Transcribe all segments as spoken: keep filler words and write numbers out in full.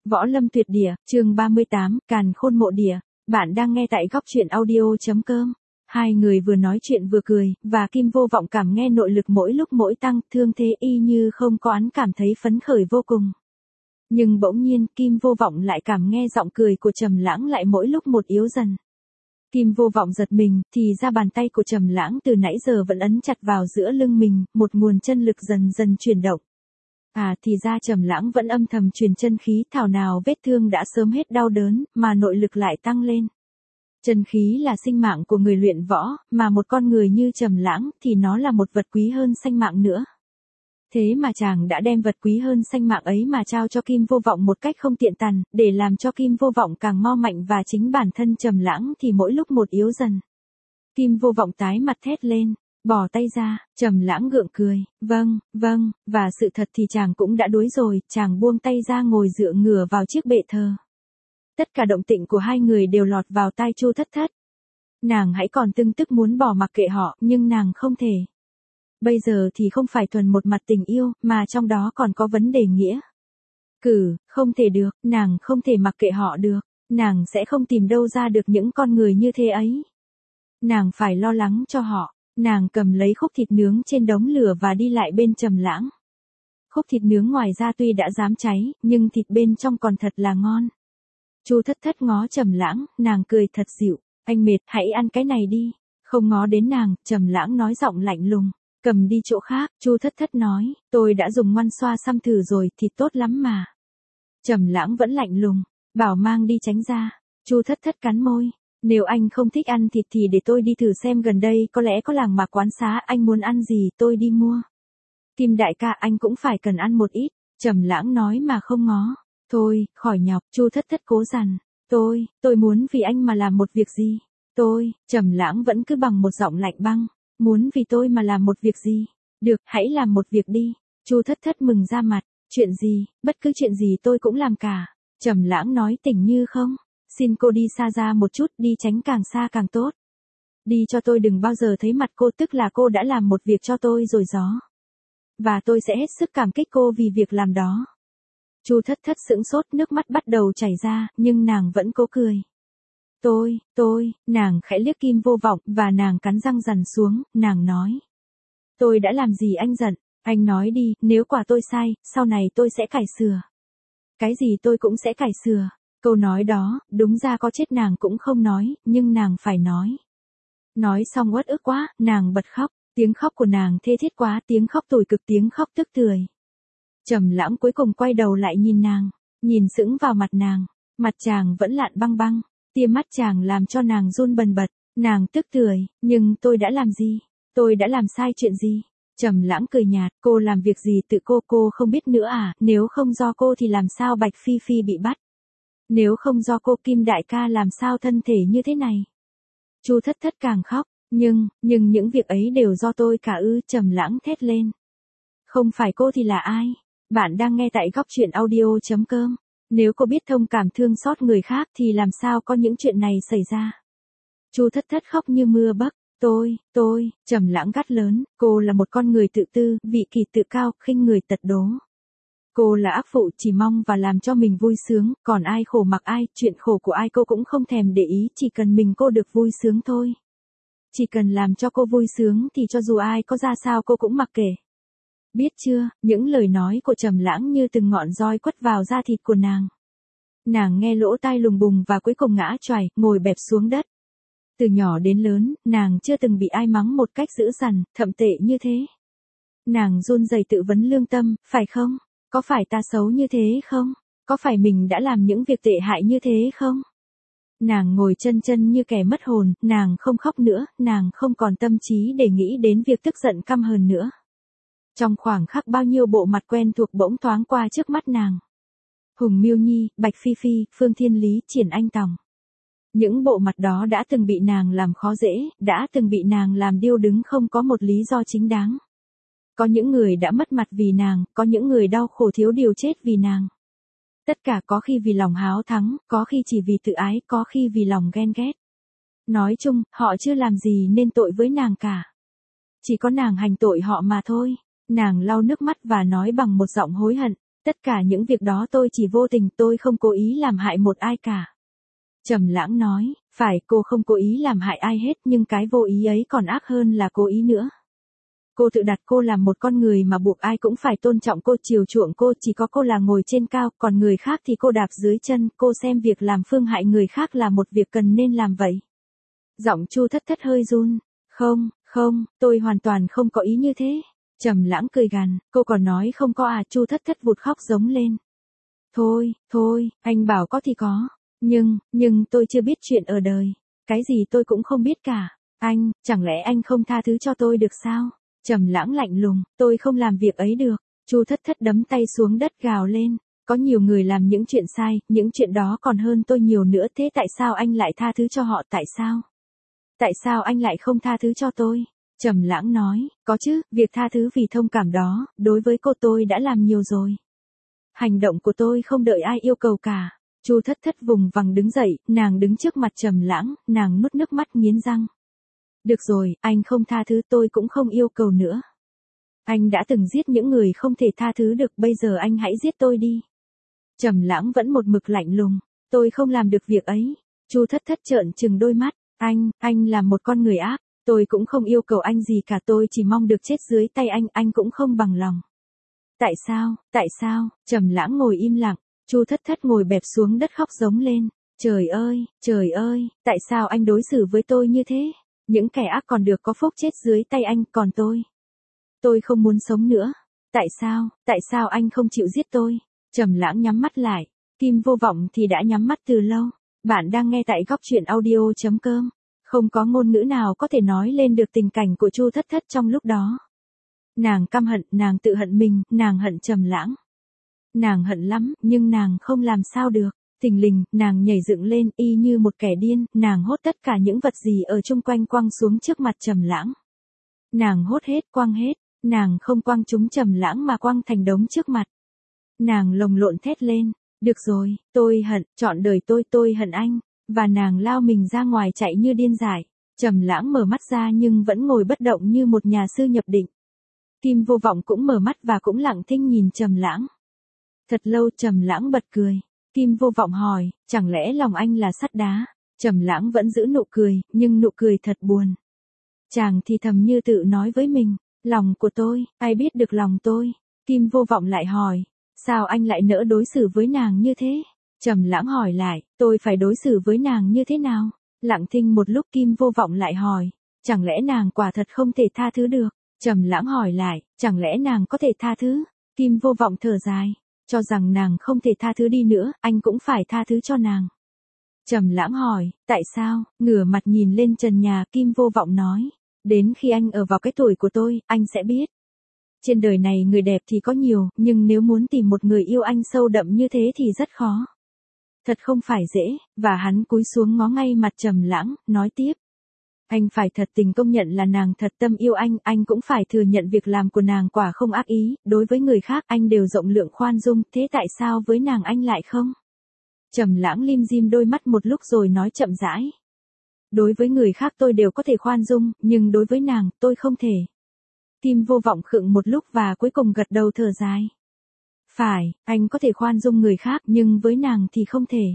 Võ Lâm Tuyệt Địa, chương ba mươi tám, Càn Khôn Mộ Địa. Bạn đang nghe tại góc truyện audio.com. Hai người vừa nói chuyện vừa cười, và Kim Vô Vọng cảm nghe nội lực mỗi lúc mỗi tăng, thương thế y như không có án cảm thấy phấn khởi vô cùng. Nhưng bỗng nhiên, Kim Vô Vọng lại cảm nghe giọng cười của Trầm Lãng lại mỗi lúc một yếu dần. Kim Vô Vọng giật mình, thì ra bàn tay của Trầm Lãng từ nãy giờ vẫn ấn chặt vào giữa lưng mình, một nguồn chân lực dần dần chuyển động. À thì ra Trầm Lãng vẫn âm thầm truyền chân khí, thảo nào vết thương đã sớm hết đau đớn, mà nội lực lại tăng lên. Chân khí là sinh mạng của người luyện võ, mà một con người như Trầm Lãng thì nó là một vật quý hơn sanh mạng nữa. Thế mà chàng đã đem vật quý hơn sanh mạng ấy mà trao cho Kim Vô Vọng một cách không tiện tàn, để làm cho Kim Vô Vọng càng mo mạnh và chính bản thân Trầm Lãng thì mỗi lúc một yếu dần. Kim Vô Vọng tái mặt thét lên. Bỏ tay ra, Trầm Lãng gượng cười, vâng, vâng, và sự thật thì chàng cũng đã đuối rồi, chàng buông tay ra ngồi dựa ngửa vào chiếc bệ thờ. Tất cả động tĩnh của hai người đều lọt vào tai Chu Thất Thất. Nàng hãy còn tưng tức muốn bỏ mặc kệ họ, nhưng nàng không thể. Bây giờ thì không phải thuần một mặt tình yêu, mà trong đó còn có vấn đề nghĩa. Cử, không thể được, nàng không thể mặc kệ họ được, nàng sẽ không tìm đâu ra được những con người như thế ấy. Nàng phải lo lắng cho họ. Nàng cầm lấy khúc thịt nướng trên đống lửa và đi lại bên Trầm Lãng. Khúc thịt nướng ngoài ra tuy đã rám cháy, nhưng thịt bên trong còn thật là ngon. Chu Thất Thất ngó Trầm Lãng, nàng cười thật dịu, anh mệt, hãy ăn cái này đi. Không ngó đến nàng, Trầm Lãng nói giọng lạnh lùng, cầm đi chỗ khác. Chu Thất Thất nói, tôi đã dùng ngoăn xoa xăm thử rồi, thịt tốt lắm mà. Trầm Lãng vẫn lạnh lùng, bảo mang đi tránh ra. Chu Thất Thất cắn môi. Nếu anh không thích ăn thịt thì để tôi đi thử xem gần đây có lẽ có làng mạc quán xá, anh muốn ăn gì tôi đi mua. Kim đại ca, anh cũng phải cần ăn một ít. Trầm Lãng nói mà không ngó. Thôi, khỏi nhọc. Chu Thất Thất cố dằn. Tôi, tôi muốn vì anh mà làm một việc gì. Tôi, Trầm Lãng vẫn cứ bằng một giọng lạnh băng. Muốn vì tôi mà làm một việc gì. Được, hãy làm một việc đi. Chu Thất Thất mừng ra mặt. Chuyện gì, bất cứ chuyện gì tôi cũng làm cả. Trầm Lãng nói tỉnh như không. Xin cô đi xa ra một chút, đi tránh càng xa càng tốt. Đi cho tôi đừng bao giờ thấy mặt cô, tức là cô đã làm một việc cho tôi rồi gió. Và tôi sẽ hết sức cảm kích cô vì việc làm đó. Chu Thất Thất sững sốt, nước mắt bắt đầu chảy ra, nhưng nàng vẫn cố cười. Tôi, tôi, nàng khẽ liếc Kim Vô Vọng, và nàng cắn răng dằn xuống, nàng nói. Tôi đã làm gì anh giận, anh nói đi, nếu quả tôi sai, sau này tôi sẽ cải sửa. Cái gì tôi cũng sẽ cải sửa. Câu nói đó, đúng ra có chết nàng cũng không nói, nhưng nàng phải nói. Nói xong uất ức quá, nàng bật khóc, tiếng khóc của nàng thê thiết quá, tiếng khóc tủi cực, tiếng khóc tức tưởi. Trầm Lãng cuối cùng quay đầu lại nhìn nàng, nhìn sững vào mặt nàng, mặt chàng vẫn lạnh băng băng, tia mắt chàng làm cho nàng run bần bật, nàng tức tưởi, nhưng tôi đã làm gì? Tôi đã làm sai chuyện gì? Trầm Lãng cười nhạt, cô làm việc gì tự cô cô không biết nữa à, nếu không do cô thì làm sao Bạch Phi Phi bị bắt? Nếu không do cô, Kim đại ca làm sao thân thể như thế này? Chu Thất Thất càng khóc, nhưng, nhưng những việc ấy đều do tôi cả ư. Trầm Lãng thét lên. Không phải cô thì là ai? Bạn đang nghe tại góc truyện audio.com. Nếu cô biết thông cảm thương xót người khác thì làm sao có những chuyện này xảy ra? Chu Thất Thất khóc như mưa bấc. Tôi, tôi, Trầm Lãng gắt lớn, cô là một con người tự tư, vị kỷ tự cao, khinh người tật đố. Cô là ác phụ, chỉ mong và làm cho mình vui sướng, còn ai khổ mặc ai, chuyện khổ của ai cô cũng không thèm để ý, chỉ cần mình cô được vui sướng thôi. Chỉ cần làm cho cô vui sướng thì cho dù ai có ra sao cô cũng mặc kệ. Biết chưa, những lời nói của Trầm Lãng như từng ngọn roi quất vào da thịt của nàng. Nàng nghe lỗ tai lùng bùng và cuối cùng ngã choài, ngồi bẹp xuống đất. Từ nhỏ đến lớn, nàng chưa từng bị ai mắng một cách dữ dằn, thậm tệ như thế. Nàng run rẩy tự vấn lương tâm, phải không? Có phải ta xấu như thế không? Có phải mình đã làm những việc tệ hại như thế không? Nàng ngồi chân chân như kẻ mất hồn, nàng không khóc nữa, nàng không còn tâm trí để nghĩ đến việc tức giận căm hờn nữa. Trong khoảng khắc bao nhiêu bộ mặt quen thuộc bỗng thoáng qua trước mắt nàng. Hùng Miêu Nhi, Bạch Phi Phi, Phương Thiên Lý, Triển Anh Tòng. Những bộ mặt đó đã từng bị nàng làm khó dễ, đã từng bị nàng làm điêu đứng không có một lý do chính đáng. Có những người đã mất mặt vì nàng, có những người đau khổ thiếu điều chết vì nàng. Tất cả có khi vì lòng háo thắng, có khi chỉ vì tự ái, có khi vì lòng ghen ghét. Nói chung, họ chưa làm gì nên tội với nàng cả. Chỉ có nàng hành tội họ mà thôi. Nàng lau nước mắt và nói bằng một giọng hối hận. Tất cả những việc đó tôi chỉ vô tình, tôi không cố ý làm hại một ai cả. Trầm Lãng nói, phải, cô không cố ý làm hại ai hết, nhưng cái vô ý ấy còn ác hơn là cố ý nữa. Cô tự đặt cô làm một con người mà buộc ai cũng phải tôn trọng cô, chiều chuộng cô, chỉ có cô là ngồi trên cao, còn người khác thì cô đạp dưới chân, cô xem việc làm phương hại người khác là một việc cần nên làm vậy. Giọng Chu Thất Thất hơi run, không, không, tôi hoàn toàn không có ý như thế. Trầm Lãng cười gằn, cô còn nói không có à? Chu Thất Thất vụt khóc giống lên. Thôi, thôi, anh bảo có thì có, nhưng, nhưng tôi chưa biết chuyện ở đời, cái gì tôi cũng không biết cả. Anh, chẳng lẽ anh không tha thứ cho tôi được sao? Trầm Lãng lạnh lùng, tôi không làm việc ấy được. Chu Thất Thất đấm tay xuống đất gào lên, có nhiều người làm những chuyện sai, những chuyện đó còn hơn tôi nhiều nữa, thế tại sao anh lại tha thứ cho họ, tại sao? Tại sao anh lại không tha thứ cho tôi? Trầm Lãng nói, có chứ, việc tha thứ vì thông cảm đó, đối với cô tôi đã làm nhiều rồi. Hành động của tôi không đợi ai yêu cầu cả. Chu Thất Thất vùng vằng đứng dậy, nàng đứng trước mặt Trầm Lãng, nàng nuốt nước mắt nghiến răng. Được rồi, anh không tha thứ tôi cũng không yêu cầu nữa. Anh đã từng giết những người không thể tha thứ được, bây giờ anh hãy giết tôi đi. Trầm Lãng vẫn một mực lạnh lùng, tôi không làm được việc ấy. Chu Thất Thất trợn trừng đôi mắt, anh, anh là một con người ác, tôi cũng không yêu cầu anh gì cả, tôi chỉ mong được chết dưới tay anh, anh cũng không bằng lòng. Tại sao, tại sao? Trầm Lãng ngồi im lặng, Chu Thất Thất ngồi bẹp xuống đất khóc giống lên, trời ơi, trời ơi, tại sao anh đối xử với tôi như thế? Những kẻ ác còn được có phúc chết dưới tay anh, còn tôi, tôi không muốn sống nữa. Tại sao, tại sao anh không chịu giết tôi? Trầm Lãng nhắm mắt lại, Kim Vô Vọng thì đã nhắm mắt từ lâu. Bạn đang nghe tại góc truyện audio chấm com. Không có ngôn ngữ nào có thể nói lên được tình cảnh của Chu Thất Thất trong lúc đó. Nàng căm hận, nàng tự hận mình, nàng hận Trầm Lãng. Nàng hận lắm, nhưng nàng không làm sao được. Thình lình, nàng nhảy dựng lên, y như một kẻ điên, nàng hốt tất cả những vật gì ở chung quanh quăng xuống trước mặt Trầm Lãng. Nàng hốt hết, quăng hết, nàng không quăng chúng Trầm Lãng mà quăng thành đống trước mặt. Nàng lồng lộn thét lên, được rồi, tôi hận, trọn đời tôi, tôi hận anh, và nàng lao mình ra ngoài chạy như điên dại. Trầm Lãng mở mắt ra nhưng vẫn ngồi bất động như một nhà sư nhập định. Kim Vô Vọng cũng mở mắt và cũng lặng thinh nhìn Trầm Lãng. Thật lâu Trầm Lãng bật cười. Kim Vô Vọng hỏi, chẳng lẽ lòng anh là sắt đá? Trầm Lãng vẫn giữ nụ cười, nhưng nụ cười thật buồn. Chàng thì thầm như tự nói với mình, lòng của tôi, ai biết được lòng tôi? Kim Vô Vọng lại hỏi, sao anh lại nỡ đối xử với nàng như thế? Trầm Lãng hỏi lại, tôi phải đối xử với nàng như thế nào? Lặng thinh một lúc Kim Vô Vọng lại hỏi, chẳng lẽ nàng quả thật không thể tha thứ được? Trầm Lãng hỏi lại, chẳng lẽ nàng có thể tha thứ? Kim Vô Vọng thở dài, cho rằng nàng không thể tha thứ đi nữa, anh cũng phải tha thứ cho nàng. Trầm Lãng hỏi, tại sao? Ngửa mặt nhìn lên trần nhà, Kim Vô Vọng nói, đến khi anh ở vào cái tuổi của tôi, anh sẽ biết. Trên đời này người đẹp thì có nhiều, nhưng nếu muốn tìm một người yêu anh sâu đậm như thế thì rất khó. Thật không phải dễ, và hắn cúi xuống ngó ngay mặt Trầm Lãng, nói tiếp. Anh phải thật tình công nhận là nàng thật tâm yêu anh, anh cũng phải thừa nhận việc làm của nàng quả không ác ý, đối với người khác anh đều rộng lượng khoan dung, thế tại sao với nàng anh lại không? Trầm Lãng lim dim đôi mắt một lúc rồi nói chậm rãi. Đối với người khác tôi đều có thể khoan dung, nhưng đối với nàng, tôi không thể. Kim Vô Vọng khựng một lúc và cuối cùng gật đầu thở dài. Phải, anh có thể khoan dung người khác, nhưng với nàng thì không thể.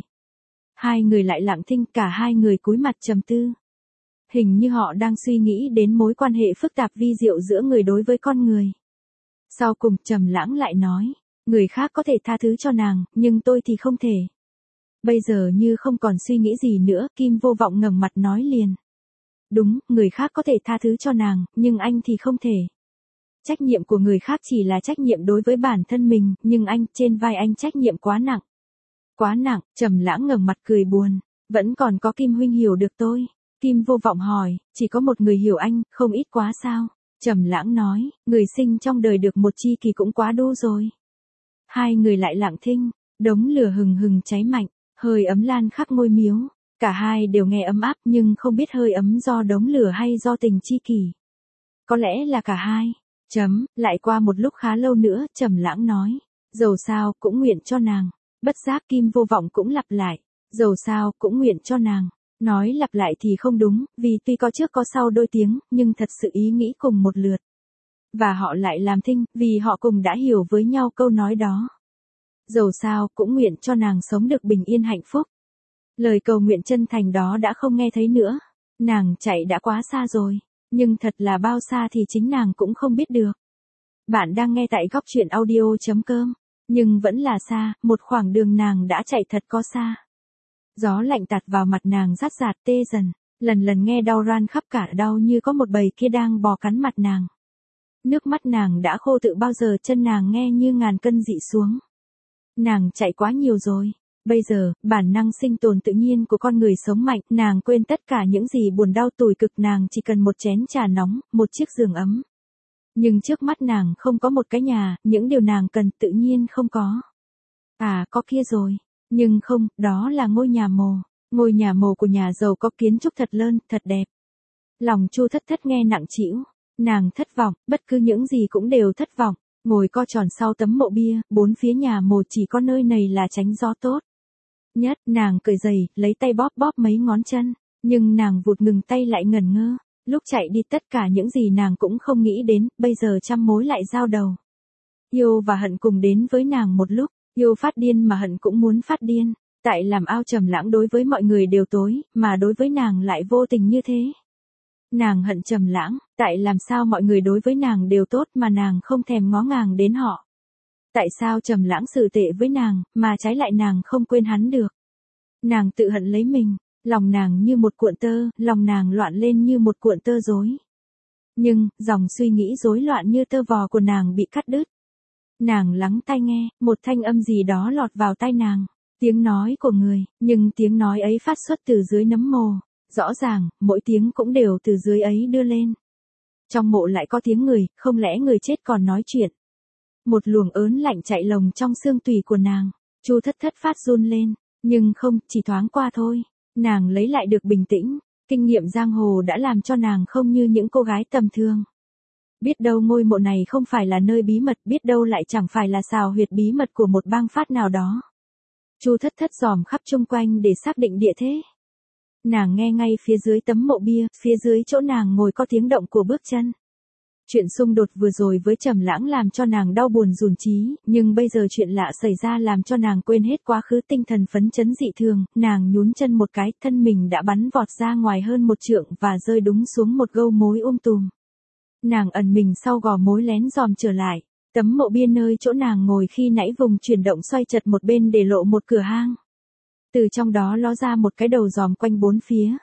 Hai người lại lặng thinh, cả hai người cúi mặt trầm tư. Hình như họ đang suy nghĩ đến mối quan hệ phức tạp vi diệu giữa người đối với con người. Sau cùng Trầm Lãng lại nói, người khác có thể tha thứ cho nàng, nhưng tôi thì không thể. Bây giờ như không còn suy nghĩ gì nữa, Kim Vô Vọng ngẩng mặt nói liền. Đúng, người khác có thể tha thứ cho nàng, nhưng anh thì không thể. Trách nhiệm của người khác chỉ là trách nhiệm đối với bản thân mình, nhưng anh, trên vai anh trách nhiệm quá nặng. Quá nặng, Trầm Lãng ngẩng mặt cười buồn, vẫn còn có Kim huynh hiểu được tôi. Kim Vô Vọng hỏi, chỉ có một người hiểu anh, không ít quá sao? Trầm Lãng nói, người sinh trong đời được một chi kỳ cũng quá đu rồi. Hai người lại lặng thinh, đống lửa hừng hừng cháy mạnh, hơi ấm lan khắp ngôi miếu, cả hai đều nghe ấm áp nhưng không biết hơi ấm do đống lửa hay do tình chi kỷ. Có lẽ là cả hai. Chấm, lại qua một lúc khá lâu nữa, Trầm Lãng nói, dầu sao cũng nguyện cho nàng. Bất giác Kim Vô Vọng cũng lặp lại, dầu sao cũng nguyện cho nàng. Nói lặp lại thì không đúng, vì tuy có trước có sau đôi tiếng, nhưng thật sự ý nghĩ cùng một lượt. Và họ lại làm thinh, vì họ cùng đã hiểu với nhau câu nói đó. Dầu sao cũng nguyện cho nàng sống được bình yên hạnh phúc. Lời cầu nguyện chân thành đó đã không nghe thấy nữa. Nàng chạy đã quá xa rồi, nhưng thật là bao xa thì chính nàng cũng không biết được. Bạn đang nghe tại góc truyện audio.com, nhưng vẫn là xa, một khoảng đường nàng đã chạy thật có xa. Gió lạnh tạt vào mặt nàng rát rạt tê dần, lần lần nghe đau ran khắp cả đau như có một bầy kia đang bò cắn mặt nàng. Nước mắt nàng đã khô tự bao giờ chân nàng nghe như ngàn cân dị xuống. Nàng chạy quá nhiều rồi. Bây giờ, bản năng sinh tồn tự nhiên của con người sống mạnh, nàng quên tất cả những gì buồn đau tủi cực, nàng chỉ cần một chén trà nóng, một chiếc giường ấm. Nhưng trước mắt nàng không có một cái nhà, những điều nàng cần tự nhiên không có. À, có kia rồi. Nhưng không, đó là ngôi nhà mồ. Ngôi nhà mồ của nhà giàu có kiến trúc thật lớn, thật đẹp. Lòng Chu Thất Thất nghe nặng trĩu. Nàng thất vọng, bất cứ những gì cũng đều thất vọng. Ngồi co tròn sau tấm mộ bia, bốn phía nhà mồ chỉ có nơi này là tránh gió tốt nhất. Nàng cởi giày, lấy tay bóp bóp mấy ngón chân. Nhưng nàng vụt ngừng tay lại ngẩn ngơ. Lúc chạy đi tất cả những gì nàng cũng không nghĩ đến, bây giờ trăm mối lại giao đầu. Yêu và hận cùng đến với nàng một lúc. Yêu phát điên mà hận cũng muốn phát điên. Tại làm ao Trầm Lãng đối với mọi người đều tối, mà đối với nàng lại vô tình như thế. Nàng hận Trầm Lãng, tại làm sao mọi người đối với nàng đều tốt mà nàng không thèm ngó ngàng đến họ. Tại sao Trầm Lãng xử tệ với nàng, mà trái lại nàng không quên hắn được. Nàng tự hận lấy mình, lòng nàng như một cuộn tơ, lòng nàng loạn lên như một cuộn tơ rối. Nhưng, dòng suy nghĩ rối loạn như tơ vò của nàng bị cắt đứt. Nàng lắng tai nghe, một thanh âm gì đó lọt vào tai nàng, tiếng nói của người, nhưng tiếng nói ấy phát xuất từ dưới nấm mồ. Rõ ràng, mỗi tiếng cũng đều từ dưới ấy đưa lên. Trong mộ lại có tiếng người, không lẽ người chết còn nói chuyện. Một luồng ớn lạnh chạy lồng trong xương tủy của nàng. Chu Thất Thất phát run lên, nhưng không, chỉ thoáng qua thôi. Nàng lấy lại được bình tĩnh, kinh nghiệm giang hồ đã làm cho nàng không như những cô gái tầm thường. Biết đâu ngôi mộ này không phải là nơi bí mật, biết đâu lại chẳng phải là xào huyệt bí mật của một bang phát nào đó. Chu Thất Thất dòm khắp chung quanh để xác định địa thế. Nàng nghe ngay phía dưới tấm mộ bia, phía dưới chỗ nàng ngồi có tiếng động của bước chân. Chuyện xung đột vừa rồi với Trầm Lãng làm cho nàng đau buồn dùn trí, nhưng bây giờ chuyện lạ xảy ra làm cho nàng quên hết quá khứ, tinh thần phấn chấn dị thường, nàng nhún chân một cái, thân mình đã bắn vọt ra ngoài hơn một trượng và rơi đúng xuống một gâu mối um tùm. Nàng ẩn mình sau gò mối lén dòm trở lại, tấm mộ bia nơi chỗ nàng ngồi khi nãy vùng chuyển động xoay chật một bên để lộ một cửa hang. Từ trong đó ló ra một cái đầu dòm quanh bốn phía.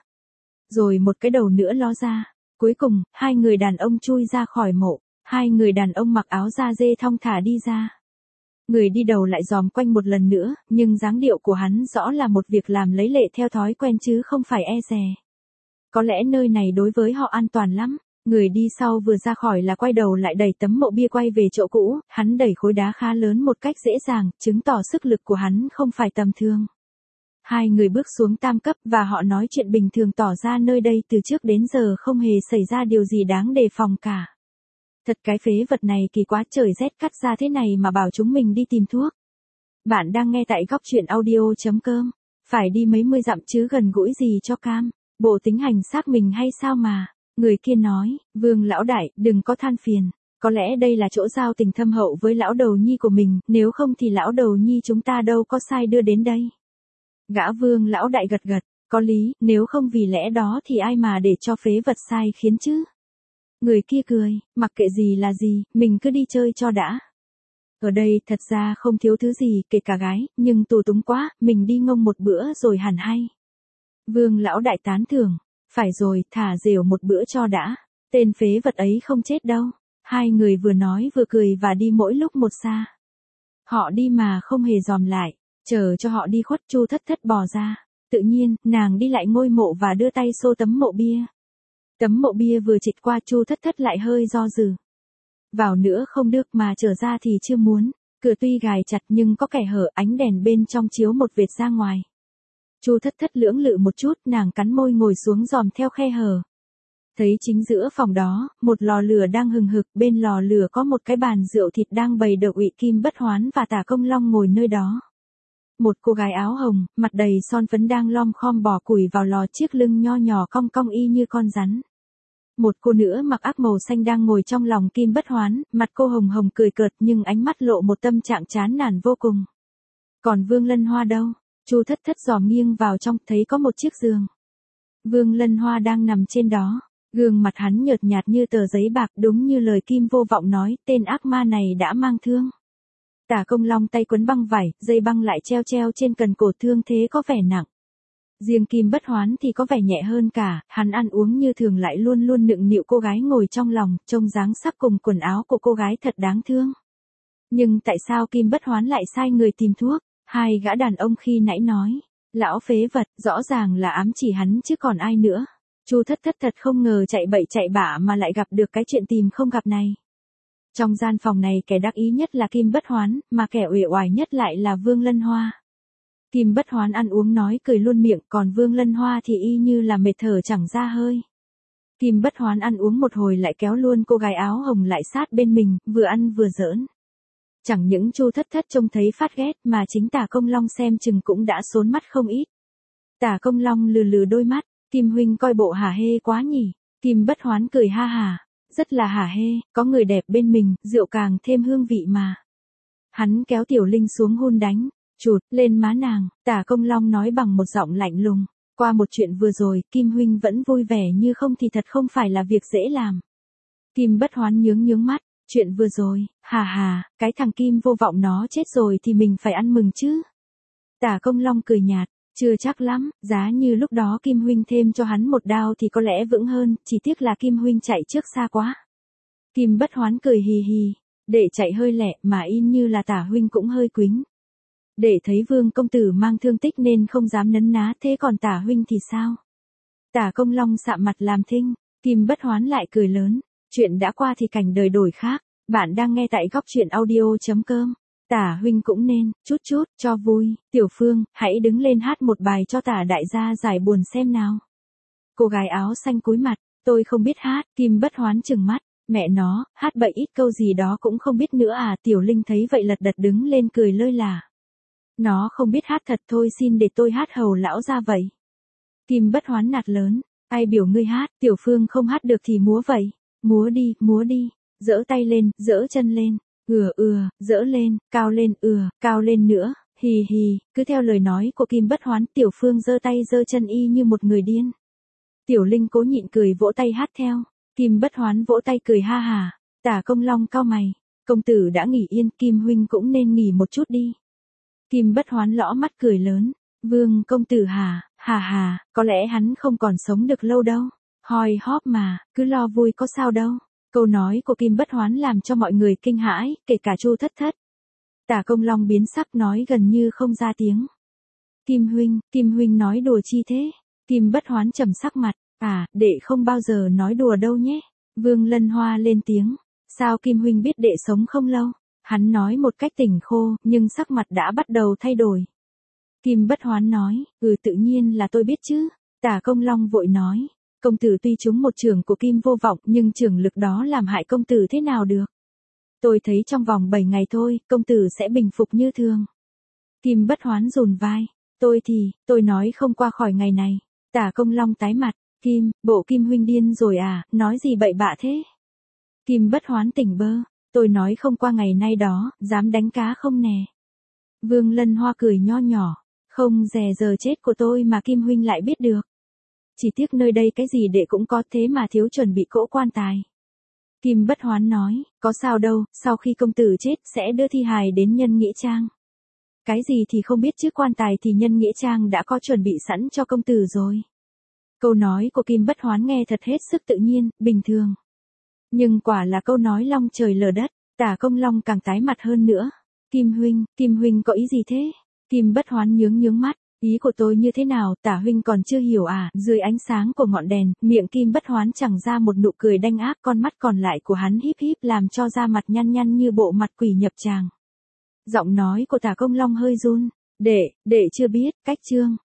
Rồi một cái đầu nữa ló ra. Cuối cùng, hai người đàn ông chui ra khỏi mộ. Hai người đàn ông mặc áo da dê thong thả đi ra. Người đi đầu lại dòm quanh một lần nữa, nhưng dáng điệu của hắn rõ là một việc làm lấy lệ theo thói quen chứ không phải e dè. Có lẽ nơi này đối với họ an toàn lắm. Người đi sau vừa ra khỏi là quay đầu lại đẩy tấm mộ bia quay về chỗ cũ, hắn đẩy khối đá khá lớn một cách dễ dàng, chứng tỏ sức lực của hắn không phải tầm thường. Hai người bước xuống tam cấp và họ nói chuyện bình thường, tỏ ra nơi đây từ trước đến giờ không hề xảy ra điều gì đáng đề phòng cả. Thật cái phế vật này kỳ quá, trời rét cắt ra thế này mà bảo chúng mình đi tìm thuốc. Bạn đang nghe tại góc truyện audio.com. Phải đi mấy mươi dặm chứ gần gũi gì cho cam. Bộ tính hành xác mình hay sao mà. Người kia nói, Vương lão đại, đừng có than phiền. Có lẽ đây là chỗ giao tình thâm hậu với lão đầu nhi của mình, nếu không thì lão đầu nhi chúng ta đâu có sai đưa đến đây. Gã Vương lão đại gật gật, có lý, nếu không vì lẽ đó thì ai mà để cho phế vật sai khiến chứ. Người kia cười, mặc kệ gì là gì, mình cứ đi chơi cho đã. Ở đây thật ra không thiếu thứ gì, kể cả gái, nhưng tù túng quá, mình đi ngông một bữa rồi hẳn hay. Vương lão đại tán thưởng, phải rồi, thả rều một bữa cho đã, tên phế vật ấy không chết đâu. Hai người vừa nói vừa cười và đi mỗi lúc một xa. Họ đi mà không hề dòm lại. Chờ cho họ đi khuất, Chu Thất Thất bò ra. Tự nhiên, nàng đi lại ngôi mộ và đưa tay xô tấm mộ bia. Tấm mộ bia vừa chịch qua, Chu Thất Thất lại hơi do dự. Vào nữa không được mà trở ra thì chưa muốn. Cửa tuy gài chặt nhưng có kẻ hở, ánh đèn bên trong chiếu một vệt ra ngoài. Chu Thất Thất lưỡng lự một chút, nàng cắn môi ngồi xuống dòm theo khe hở. Thấy chính giữa phòng đó, một lò lửa đang hừng hực, bên lò lửa có một cái bàn rượu thịt đang bày đậu Uy Kim Bất Hoán và Tả Công Long ngồi nơi đó. Một cô gái áo hồng, mặt đầy son phấn đang lom khom bỏ củi vào lò, chiếc lưng nho nhỏ cong cong y như con rắn. Một cô nữa mặc áo màu xanh đang ngồi trong lòng Kim Bất Hoán, mặt cô hồng hồng cười cợt nhưng ánh mắt lộ một tâm trạng chán nản vô cùng. Còn Vương Lân Hoa đâu? Chu Thất Thất dòm nghiêng vào trong, thấy có một chiếc giường. Vương Lân Hoa đang nằm trên đó, gương mặt hắn nhợt nhạt như tờ giấy bạc, đúng như lời Kim Vô Vọng nói, tên ác ma này đã mang thương. Tả Công Long tay quấn băng vải, dây băng lại treo treo trên cần cổ, thương thế có vẻ nặng. Riêng Kim Bất Hoán thì có vẻ nhẹ hơn cả, hắn ăn uống như thường lại luôn luôn nựng nịu cô gái ngồi trong lòng, trông dáng sắc cùng quần áo của cô gái thật đáng thương. Nhưng tại sao Kim Bất Hoán lại sai người tìm thuốc? Hai gã đàn ông khi nãy nói, lão phế vật, rõ ràng là ám chỉ hắn chứ còn ai nữa. Chu Thất Thất thật không ngờ chạy bậy chạy bạ mà lại gặp được cái chuyện tìm không gặp này. Trong gian phòng này kẻ đắc ý nhất là Kim Bất Hoán, mà kẻ uể oải nhất lại là Vương Lân Hoa. Kim Bất Hoán ăn uống nói cười luôn miệng, còn Vương Lân Hoa thì y như là mệt thở chẳng ra hơi. Kim Bất Hoán ăn uống một hồi lại kéo luôn cô gái áo hồng lại sát bên mình, vừa ăn vừa giỡn. Chẳng những Chu Thất Thất trông thấy phát ghét mà chính Tả Công Long xem chừng cũng đã xốn mắt không ít. Tả Công Long lừ lừ đôi mắt, Kim huynh coi bộ hả hê quá nhỉ. Kim Bất Hoán cười ha hà, rất là hả hê, có người đẹp bên mình, rượu càng thêm hương vị mà. Hắn kéo Tiểu Linh xuống hôn đánh, chụt lên má nàng, Tả Công Long nói bằng một giọng lạnh lùng, qua một chuyện vừa rồi, Kim huynh vẫn vui vẻ như không thì thật không phải là việc dễ làm. Kim Bất Hoán nhướng nhướng mắt, chuyện vừa rồi, hà hà, cái thằng Kim Vô Vọng nó chết rồi thì mình phải ăn mừng chứ. Tả Công Long cười nhạt, chưa chắc lắm, giá như lúc đó Kim huynh thêm cho hắn một đao thì có lẽ vững hơn, chỉ tiếc là Kim huynh chạy trước xa quá. Kim Bất Hoán cười hì hì, để chạy hơi lẹ mà in như là Tả huynh cũng hơi quính. Để thấy Vương công tử mang thương tích nên không dám nấn ná, thế còn Tả huynh thì sao? Tả Công Long sạm mặt làm thinh, Kim Bất Hoán lại cười lớn, chuyện đã qua thì cảnh đời đổi khác, bạn đang nghe tại góc truyện audio.com. Tả huynh cũng nên, chút chút, cho vui, Tiểu Phương, hãy đứng lên hát một bài cho Tả đại gia giải buồn xem nào. Cô gái áo xanh cúi mặt, tôi không biết hát, Kim Bất Hoán trừng mắt, mẹ nó, hát bậy ít câu gì đó cũng không biết nữa à. Tiểu Linh thấy vậy lật đật đứng lên cười lơi là. Nó không biết hát thật thôi, xin để tôi hát hầu lão ra vậy. Kim Bất Hoán nạt lớn, ai biểu ngươi hát, Tiểu Phương không hát được thì múa vậy, múa đi, múa đi, giở tay lên, giở chân lên. Ừa ừa, dỡ lên, cao lên, ừa, cao lên nữa, hì hì, cứ theo lời nói của Kim Bất Hoán, Tiểu Phương giơ tay giơ chân y như một người điên. Tiểu Linh cố nhịn cười vỗ tay hát theo, Kim Bất Hoán vỗ tay cười ha hà, Tả Công Long cau mày, công tử đã nghỉ yên, Kim huynh cũng nên nghỉ một chút đi. Kim Bất Hoán lõ mắt cười lớn, Vương công tử hà, hà hà, có lẽ hắn không còn sống được lâu đâu, hoi hóp mà, cứ lo vui có sao đâu. Câu nói của Kim Bất Hoán làm cho mọi người kinh hãi, kể cả Chu Thất Thất. Tả Công Long biến sắc nói gần như không ra tiếng. Kim huynh, Kim huynh nói đùa chi thế? Kim Bất Hoán trầm sắc mặt, à, đệ không bao giờ nói đùa đâu nhé. Vương Lân Hoa lên tiếng, sao Kim huynh biết đệ sống không lâu? Hắn nói một cách tỉnh khô, nhưng sắc mặt đã bắt đầu thay đổi. Kim Bất Hoán nói, ừ tự nhiên là tôi biết chứ. Tả Công Long vội nói. Công tử tuy trúng một chưởng của Kim Vô Vọng nhưng chưởng lực đó làm hại công tử thế nào được. Tôi thấy trong vòng bảy ngày thôi, công tử sẽ bình phục như thường. Kim Bất Hoán rùn vai. Tôi thì, tôi nói không qua khỏi ngày này. Tả Công Long tái mặt. Kim, bộ Kim huynh điên rồi à, nói gì bậy bạ thế? Kim Bất Hoán tỉnh bơ. Tôi nói không qua ngày nay đó, dám đánh cá không nè. Vương Lân Hoa cười nho nhỏ. Không dè giờ chết của tôi mà Kim huynh lại biết được. Chỉ tiếc nơi đây cái gì đệ cũng có, thế mà thiếu chuẩn bị cỗ quan tài. Kim Bất Hoán nói, có sao đâu, sau khi công tử chết sẽ đưa thi hài đến Nhân Nghĩa Trang. Cái gì thì không biết chứ quan tài thì Nhân Nghĩa Trang đã có chuẩn bị sẵn cho công tử rồi. Câu nói của Kim Bất Hoán nghe thật hết sức tự nhiên, bình thường. Nhưng quả là câu nói long trời lở đất, Tả Công Long càng tái mặt hơn nữa. Kim huynh, Kim huynh có ý gì thế? Kim Bất Hoán nhướng nhướng mắt. Ý của tôi như thế nào, Tả huynh còn chưa hiểu à? Dưới ánh sáng của ngọn đèn, miệng Kim Bất Hoán chẳng ra một nụ cười đanh ác, con mắt còn lại của hắn híp híp làm cho da mặt nhăn nhăn như bộ mặt quỷ nhập tràng. Giọng nói của Tả Công Long hơi run, đệ, đệ chưa biết, cách chương.